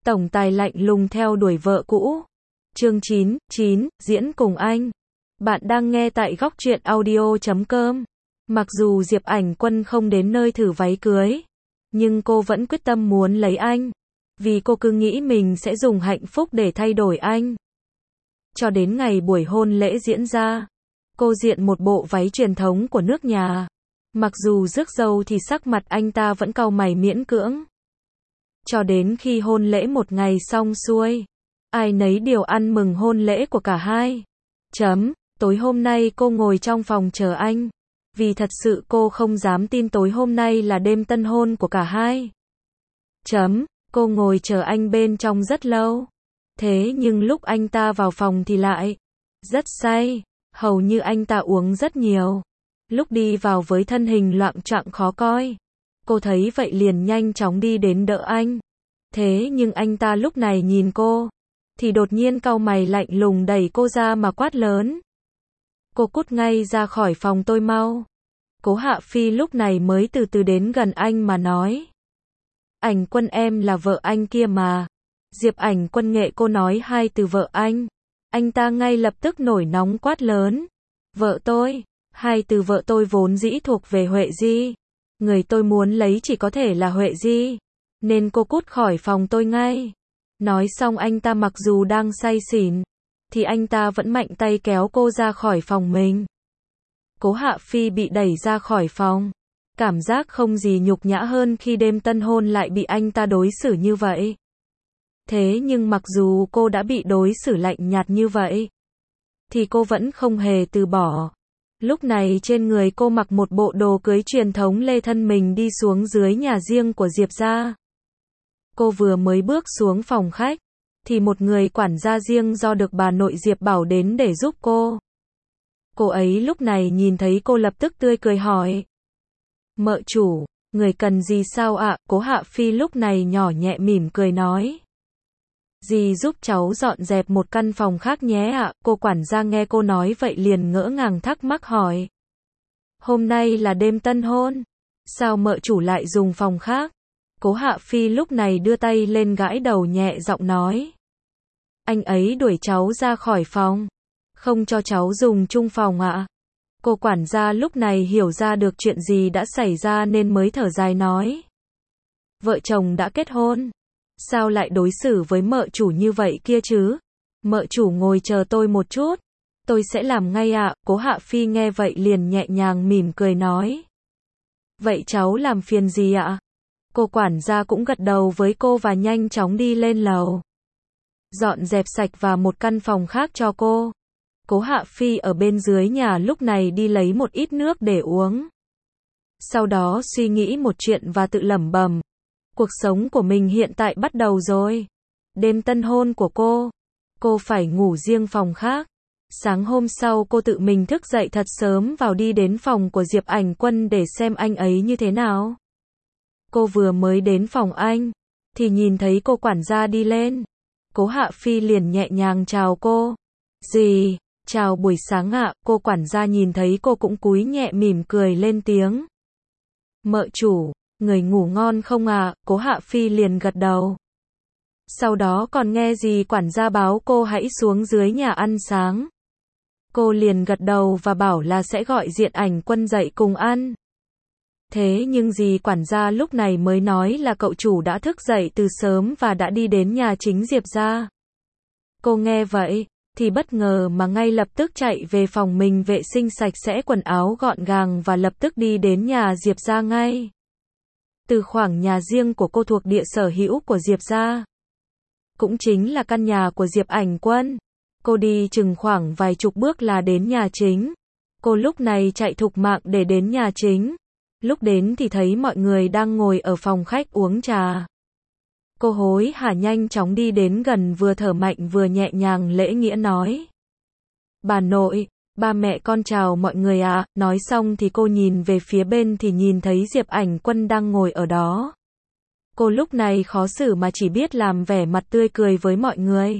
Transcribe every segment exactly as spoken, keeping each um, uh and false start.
Tổng tài lạnh lùng theo đuổi vợ cũ. Chương chín, chín, diễn cùng anh. Bạn đang nghe tại góc truyện audio chấm com. Mặc dù Diệp Ảnh Quân không đến nơi thử váy cưới, nhưng cô vẫn quyết tâm muốn lấy anh. Vì cô cứ nghĩ mình sẽ dùng hạnh phúc để thay đổi anh. Cho đến ngày buổi hôn lễ diễn ra, cô diện một bộ váy truyền thống của nước nhà. Mặc dù rước dâu thì sắc mặt anh ta vẫn cau mày miễn cưỡng. Cho đến khi hôn lễ một ngày xong xuôi, ai nấy đều ăn mừng hôn lễ của cả hai. Chấm, tối hôm nay cô ngồi trong phòng chờ anh. Vì thật sự cô không dám tin tối hôm nay là đêm tân hôn của cả hai. Chấm, cô ngồi chờ anh bên trong rất lâu. Thế nhưng lúc anh ta vào phòng thì lại rất say, hầu như anh ta uống rất nhiều. Lúc đi vào với thân hình loạng choạng khó coi, cô thấy vậy liền nhanh chóng đi đến đỡ anh. Thế nhưng anh ta lúc này nhìn cô, thì đột nhiên cau mày lạnh lùng đẩy cô ra mà quát lớn. Cô cút ngay ra khỏi phòng tôi mau. Cố Hạ Phi lúc này mới từ từ đến gần anh mà nói. Ảnh Quân em là vợ anh kia mà. Diệp Ảnh Quân nghệ cô nói hai từ vợ anh. Anh ta ngay lập tức nổi nóng quát lớn. Vợ tôi, hai từ vợ tôi vốn dĩ thuộc về Huệ Di. Người tôi muốn lấy chỉ có thể là Huệ Di. Nên cô cút khỏi phòng tôi ngay. Nói xong anh ta mặc dù đang say xỉn, thì anh ta vẫn mạnh tay kéo cô ra khỏi phòng mình. Cố Hạ Phi bị đẩy ra khỏi phòng. Cảm giác không gì nhục nhã hơn khi đêm tân hôn lại bị anh ta đối xử như vậy. Thế nhưng mặc dù cô đã bị đối xử lạnh nhạt như vậy, thì cô vẫn không hề từ bỏ. Lúc này trên người cô mặc một bộ đồ cưới truyền thống lê thân mình đi xuống dưới nhà riêng của Diệp gia. Cô vừa mới bước xuống phòng khách, thì một người quản gia riêng do được bà nội Diệp bảo đến để giúp cô. Cô ấy lúc này nhìn thấy cô lập tức tươi cười hỏi. Mợ chủ, người cần gì sao ạ? Cố Hạ Phi lúc này nhỏ nhẹ mỉm cười nói. Dì giúp cháu dọn dẹp một căn phòng khác nhé ạ. Cô quản gia nghe cô nói vậy liền ngỡ ngàng thắc mắc hỏi. Hôm nay là đêm tân hôn, sao mợ chủ lại dùng phòng khác? Cố Hạ Phi lúc này đưa tay lên gãi đầu nhẹ giọng nói. Anh ấy đuổi cháu ra khỏi phòng, không cho cháu dùng chung phòng ạ. Cô quản gia lúc này hiểu ra được chuyện gì đã xảy ra nên mới thở dài nói. Vợ chồng đã kết hôn, sao lại đối xử với mợ chủ như vậy kia chứ? Mợ chủ ngồi chờ tôi một chút, tôi sẽ làm ngay ạ. Cố Hạ Phi nghe vậy liền nhẹ nhàng mỉm cười nói. Vậy cháu làm phiền gì ạ? Cô quản gia cũng gật đầu với cô và nhanh chóng đi lên lầu. Dọn dẹp sạch và một căn phòng khác cho cô. Cố Hạ Phi ở bên dưới nhà lúc này đi lấy một ít nước để uống. Sau đó suy nghĩ một chuyện và tự lẩm bẩm. Cuộc sống của mình hiện tại bắt đầu rồi. Đêm tân hôn của cô, cô phải ngủ riêng phòng khác. Sáng hôm sau cô tự mình thức dậy thật sớm vào đi đến phòng của Diệp Ảnh Quân để xem anh ấy như thế nào. Cô vừa mới đến phòng anh, thì nhìn thấy cô quản gia đi lên. Cố Hạ Phi liền nhẹ nhàng chào cô. Dì, chào buổi sáng ạ. Cô quản gia nhìn thấy cô cũng cúi nhẹ mỉm cười lên tiếng. Mợ chủ, người ngủ ngon không ạ? Cố Hạ Phi liền gật đầu. Sau đó còn nghe dì quản gia báo cô hãy xuống dưới nhà ăn sáng. Cô liền gật đầu và bảo là sẽ gọi Diệp Ảnh Quân dậy cùng ăn. Thế nhưng dì quản gia lúc này mới nói là cậu chủ đã thức dậy từ sớm và đã đi đến nhà chính Diệp gia. Cô nghe vậy, thì bất ngờ mà ngay lập tức chạy về phòng mình vệ sinh sạch sẽ quần áo gọn gàng và lập tức đi đến nhà Diệp gia ngay. Từ khoảng nhà riêng của cô thuộc địa sở hữu của Diệp gia, cũng chính là căn nhà của Diệp Ảnh Quân. Cô đi chừng khoảng vài chục bước là đến nhà chính. Cô lúc này chạy thục mạng để đến nhà chính. Lúc đến thì thấy mọi người đang ngồi ở phòng khách uống trà. Cô hối hả nhanh chóng đi đến gần vừa thở mạnh vừa nhẹ nhàng lễ nghĩa nói. Bà nội, ba mẹ con chào mọi người ạ. Nói xong thì cô nhìn về phía bên thì nhìn thấy Diệp Ảnh Quân đang ngồi ở đó. Cô lúc này khó xử mà chỉ biết làm vẻ mặt tươi cười với mọi người.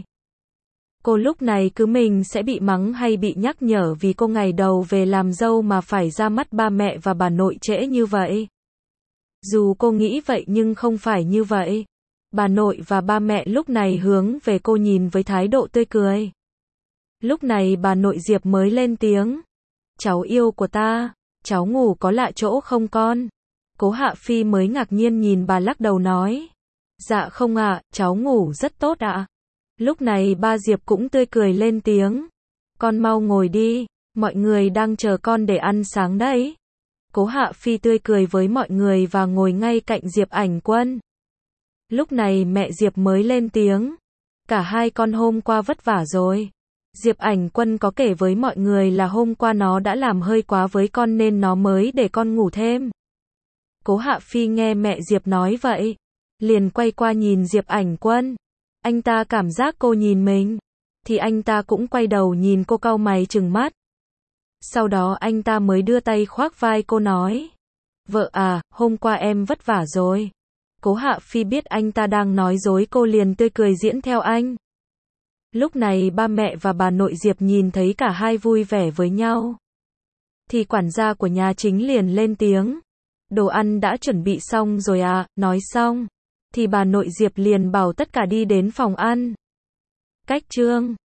Cô lúc này cứ mình sẽ bị mắng hay bị nhắc nhở vì cô ngày đầu về làm dâu mà phải ra mắt ba mẹ và bà nội trễ như vậy. Dù cô nghĩ vậy nhưng không phải như vậy. Bà nội và ba mẹ lúc này hướng về cô nhìn với thái độ tươi cười. Lúc này bà nội Diệp mới lên tiếng. Cháu yêu của ta, cháu ngủ có lạ chỗ không con? Cố Hạ Phi mới ngạc nhiên nhìn bà lắc đầu nói. Dạ không ạ, cháu ngủ rất tốt ạ. Lúc này ba Diệp cũng tươi cười lên tiếng. Con mau ngồi đi, mọi người đang chờ con để ăn sáng đấy. Cố Hạ Phi tươi cười với mọi người và ngồi ngay cạnh Diệp Ảnh Quân. Lúc này mẹ Diệp mới lên tiếng. Cả hai con hôm qua vất vả rồi. Diệp Ảnh Quân có kể với mọi người là hôm qua nó đã làm hơi quá với con nên nó mới để con ngủ thêm. Cố Hạ Phi nghe mẹ Diệp nói vậy, liền quay qua nhìn Diệp Ảnh Quân. Anh ta cảm giác cô nhìn mình, thì anh ta cũng quay đầu nhìn cô cau mày trừng mắt. Sau đó anh ta mới đưa tay khoác vai cô nói. Vợ à, hôm qua em vất vả rồi. Cố Hạ Phi biết anh ta đang nói dối cô liền tươi cười diễn theo anh. Lúc này ba mẹ và bà nội Diệp nhìn thấy cả hai vui vẻ với nhau. Thì quản gia của nhà chính liền lên tiếng. Đồ ăn đã chuẩn bị xong rồi à, nói xong. Thì bà nội Diệp liền bảo tất cả đi đến phòng ăn. Cách chương